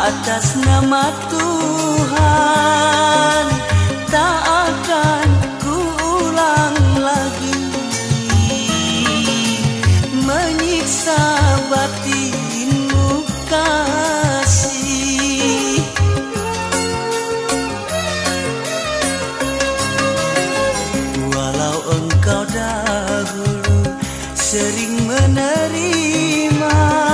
atas nama Tuhan, tak akan kuulang lagi menyiksa batinmu kasih. Walau engkau dahulu sering menerima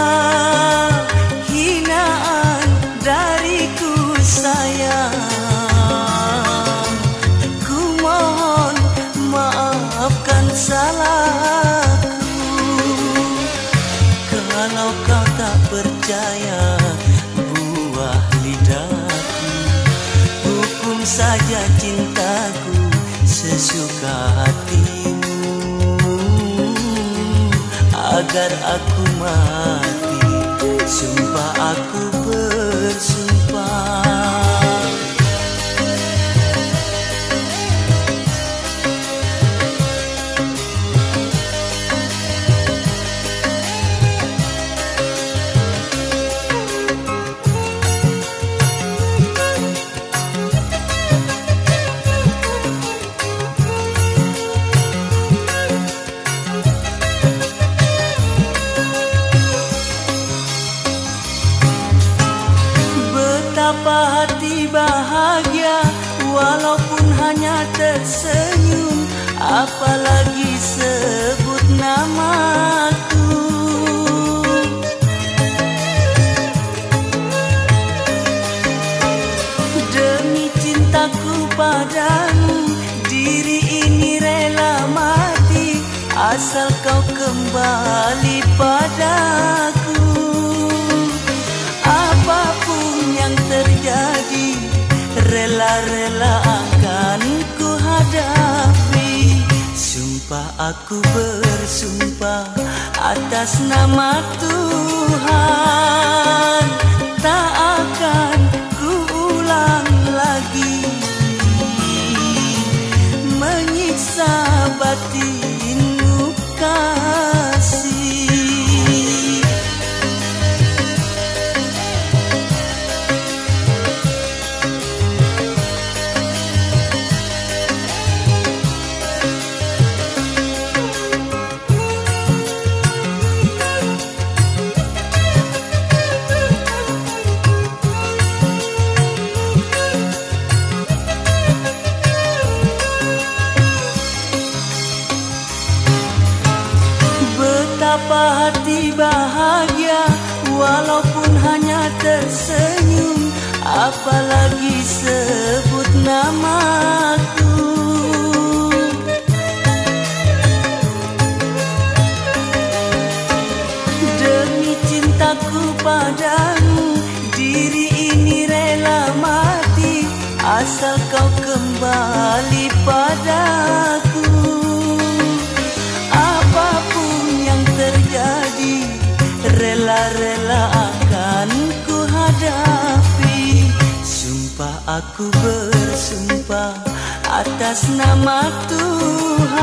hinaan dariku sayang, ku mohon maafkan salahku. Kalau kau tak percaya buah lidahku, hukum saja cintaku sesuka hatimu, agar aku mati. Sumpah aku bersumpah. Betapa hati bahagia walaupun hanya tersenyum, apalagi sebut namaku. Demi cintaku padamu, diri ini rela mati, asal kau kembali padaku. Apapun yang terjadi, rela-rela akan ku hadapi. Sumpah aku bersumpah atas nama Tuhan, tak akan ku ulang lagi menyiksa batinmu kasih. Betapa hati bahagia walaupun hanya tersenyum, apalagi sebut namaku. Demi cintaku padamu, diri ini rela mati, asal kau kembali padaku. Terjadi, rela-rela akan ku hadapi. Sumpah aku bersumpah atas nama Tuhan.